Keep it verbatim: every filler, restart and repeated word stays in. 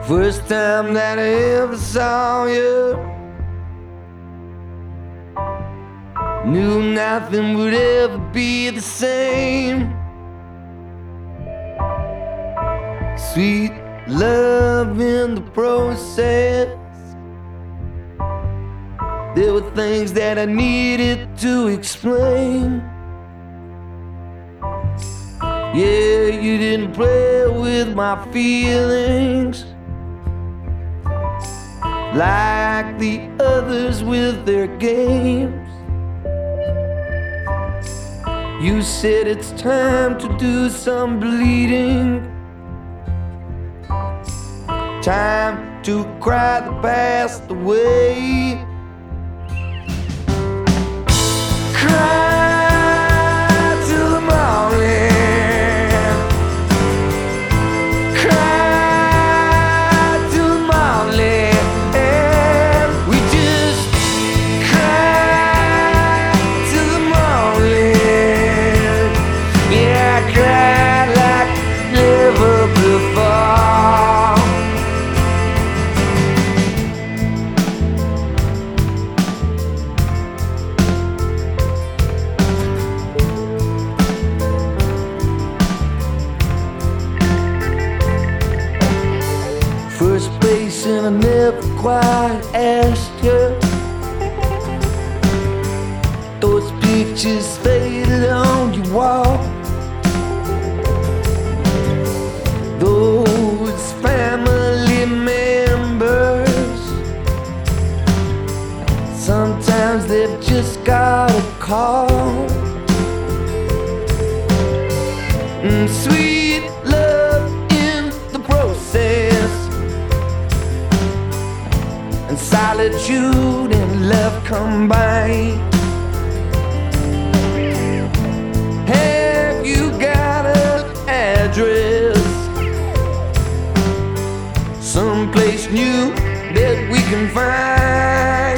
First time that I ever saw you, knew nothing would ever be the same. Sweet love in the process. There were things that I needed to explain. Yeah, you didn't play with my feelings like the others with their games. You said it's time to do some bleeding, time to cry the past away. Cry till the morning, cry till the morning, and we just cry till the morning. Yeah, I cried like never before. First place and I never quite asked you. Those pictures faded on your wall. Those family members, sometimes they've just got a call. Mm, sweet love in the process, and solitude and love combined. Have you got an address, someplace new that we can find?